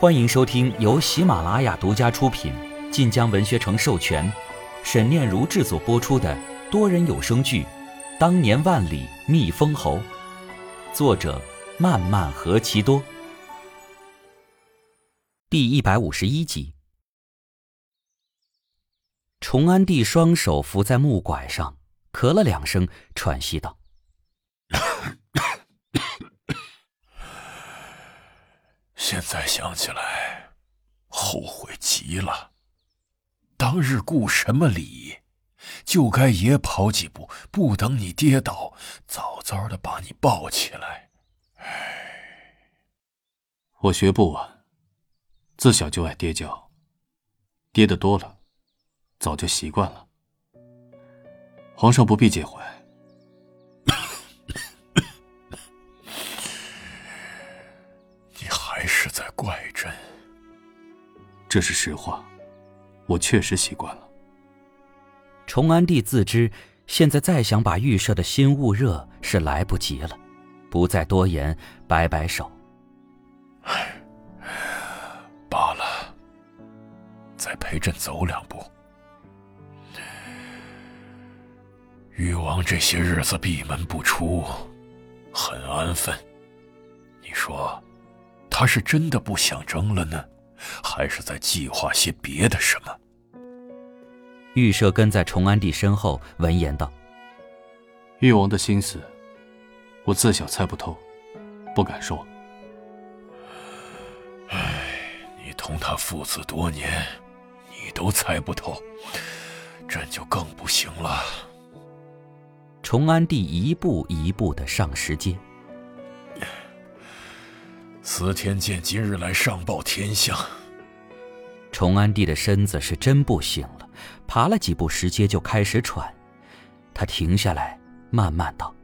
欢迎收听由喜马拉雅独家出品、晋江文学城授权、沈念如制作播出的多人有声剧《当年万里觅封侯》，作者漫漫何其多。第151集。崇安帝双手扶在木拐上，咳了2声，喘息道： 现在想起来后悔极了，当日顾什么礼，就该也跑几步，不等你跌倒，早早的把你抱起来。 我学不晚，自小就爱跌跤，跌得多了早就习惯了。皇上不必介怀。 你还是在怪朕。 这是实话，我确实习惯了。 崇安帝自知现在再想把预设的心焐热是来不及了，不再多言，摆摆手。 罢了，再陪朕走2步。誉王这些日子闭门不出，很安分。你说他是真的不想争了呢，还是在计划些别的什么？ 预设跟在崇安帝身后闻言道： 誉王的心思我自小猜不透，不敢说。 你同他父子多年，你都猜不透，朕就更不行了。 崇安帝一步一步地上石阶。 司天监今日来上报天象。 崇安帝的身子是真不行了，爬了几步石阶就开始喘。他停下来，慢慢道：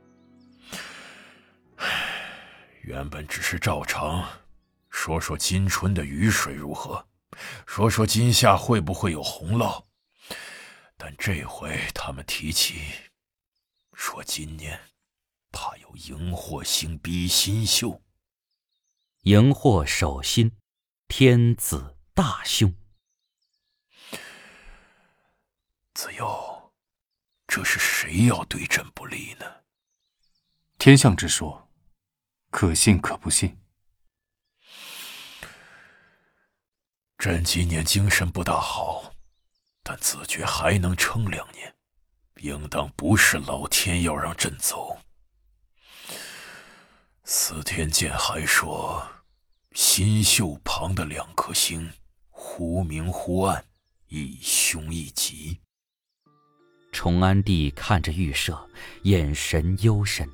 原本只是照常说说今春的雨水如何，说说今夏会不会有洪涝，但这回他们提起说今年怕有荧惑星逼新宿。 荧惑守心，天子大凶。 子佑，这是谁要对朕不利呢？ 天象之说，可信可不信。 朕今年精神不大好，但自觉还能撑2年，应当不是老天要让朕走。司天监还说新宿旁的2颗星忽明忽暗，一凶一吉。 崇安帝看着预设，眼神幽深。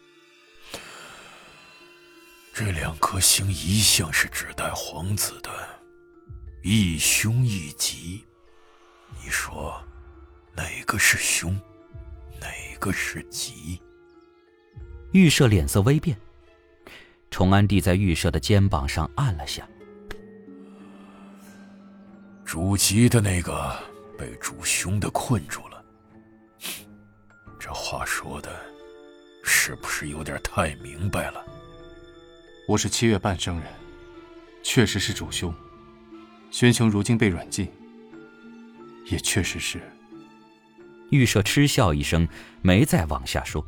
这2颗星一向是指代皇子的，一凶一吉，你说哪个是凶，哪个是吉？ 预设脸色微变，崇安帝在预设的肩膀上按了下。 主吉的那个被主凶的困住了，这话说的是不是有点太明白了？ 我是7月半生人，确实是主凶。宣雄如今被软禁，也确实是。 预设嗤笑一声，没再往下说。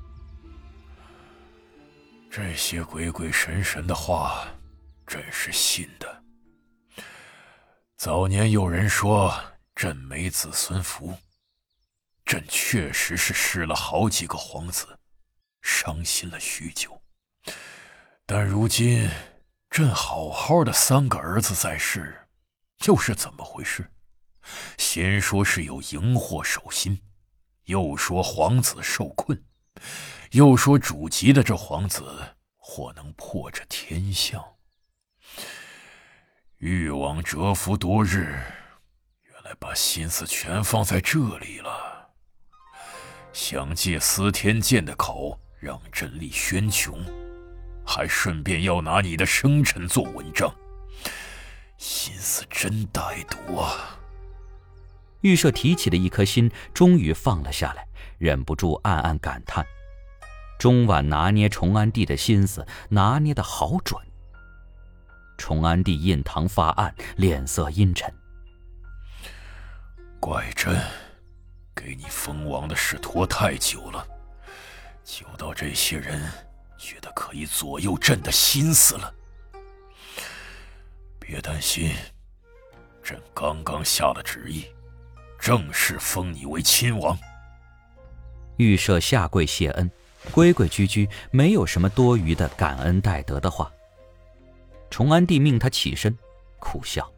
这些鬼鬼神神的话，朕是信的。早年有人说朕没子孙福，朕确实是失了好几个皇子，伤心了许久。但如今朕好好的3个儿子在世，又是怎么回事？先说是有荧惑守心，又说皇子受困，又说主吉的这皇子或能破这天象。誉王蛰伏多日，原来把心思全放在这里了，想借司天监的口让朕立宣琼，还顺便要拿你的生辰做文章，心思真歹毒啊！ 预设提起的1颗心终于放了下来，忍不住暗暗感叹：中晚拿捏崇安帝的心思拿捏得好准。 崇安帝印堂发暗，脸色阴沉。 怪朕给你封王的事拖太久了，久到这些人觉得可以左右朕的心思了。别担心，朕刚刚下了旨意，正式封你为亲王。 预设下跪谢恩，规规矩矩，没有什么多余的感恩戴德的话。崇安帝命他起身，苦笑。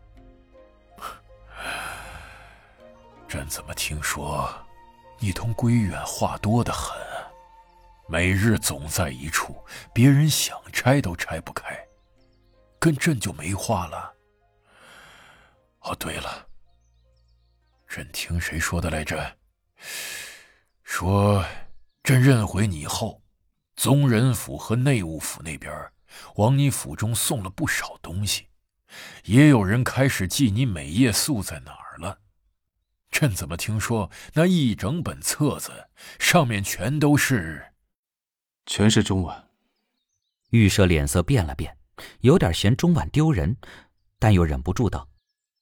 朕怎么听说你同归远话多得很，每日总在一处，别人想拆都拆不开，跟朕就没话了。哦，对了，朕听谁说的来着？说朕认回你后，宗人府和内务府那边往你府中送了不少东西，也有人开始记你每夜宿在哪儿了。朕怎么听说那一整本册子上面全是中晚。 预设脸色变了变，有点嫌中晚丢人，但又忍不住道：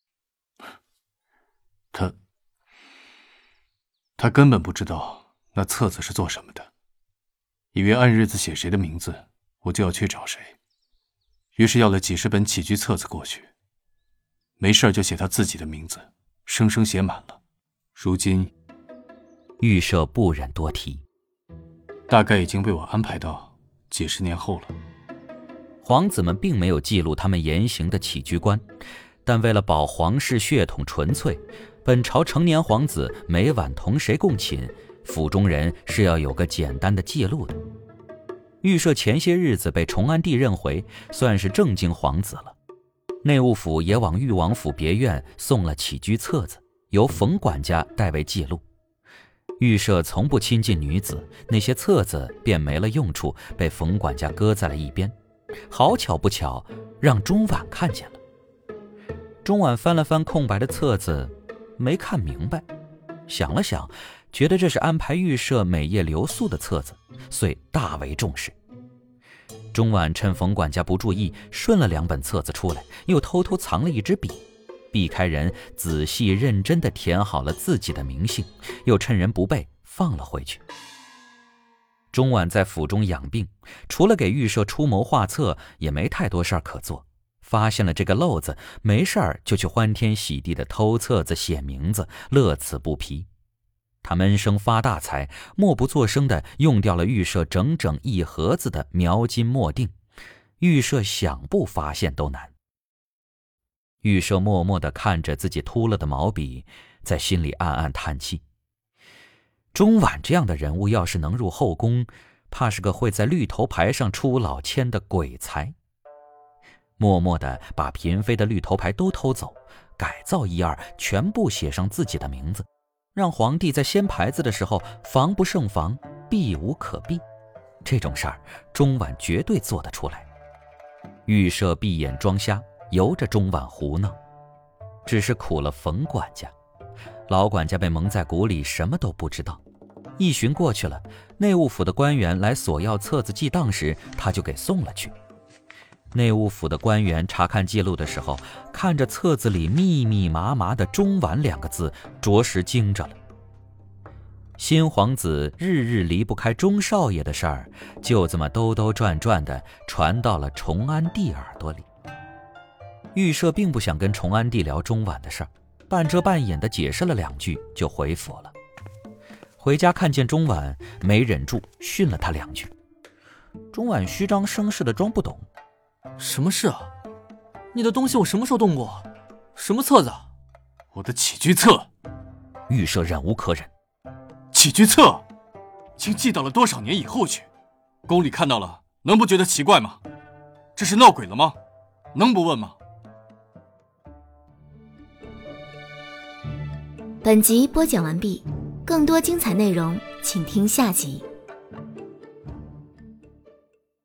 他根本不知道那册子是做什么的，以为按日子写谁的名字，我就要去找谁，于是要了几十本起居册子过去，没事就写他自己的名字，生生写满了。如今预设不忍多提， 大概已经被我安排到几十年后了。 皇子们并没有记录他们言行的起居观，但为了保皇室血统纯粹，本朝成年皇子每晚同谁共寝，府中人是要有个简单的记录的。预设前些日子被崇安帝认回，算是正经皇子了。内务府也往裕王府别院送了起居册子，由冯管家代为记录。预设从不亲近女子，那些册子便没了用处，被冯管家搁在了一边。好巧不巧，让钟婉看见了。钟婉翻了翻空白的册子，没看明白，想了想，觉得这是安排预设每夜留宿的册子，遂大为重视。钟婉趁冯管家不注意，顺了2本册子出来，又偷偷藏了一支笔，避开人，仔细认真地填好了自己的名姓，又趁人不备放了回去。钟婉在府中养病，除了给预设出谋划策，也没太多事儿可做。发现了这个漏子，没事儿就去欢天喜地的偷册子写名字，乐此不疲。他闷声发大财，默不作声地用掉了预设整整1盒子的描金墨锭，预设想不发现都难。预设默默地看着自己秃了的毛笔，在心里暗暗叹气。钟婉这样的人物要是能入后宫，怕是个会在绿头牌上出老千的鬼才。默默地把嫔妃的绿头牌都偷走，改造1、2，全部写上自己的名字，让皇帝在掀牌子的时候防不胜防，避无可避。这种事儿，钟婉绝对做得出来。预设闭眼装瞎，由着钟婉胡闹，只是苦了冯管家。老管家被蒙在鼓里，什么都不知道。1旬过去了，内务府的官员来索要册子记档时，他就给送了去。内务府的官员查看记录的时候，看着册子里密密麻麻的钟婉2个字，着实惊着了。新皇子日日离不开钟少爷的事儿，就这么兜兜转转的传到了崇安帝耳朵里。预设并不想跟崇安帝聊钟婉的事儿，半遮半掩的解释了2句就回府了。回家看见钟婉，没忍住训了他2句。钟婉虚张声势的装不懂。 什么事啊？你的东西我什么时候动过？什么册子？ 我的起居册。 预设忍无可忍。 起居册竟记到了多少年以后去，宫里看到了能不觉得奇怪吗？这是闹鬼了吗？能不问吗？ 本集播讲完毕，更多精彩内容请听下集。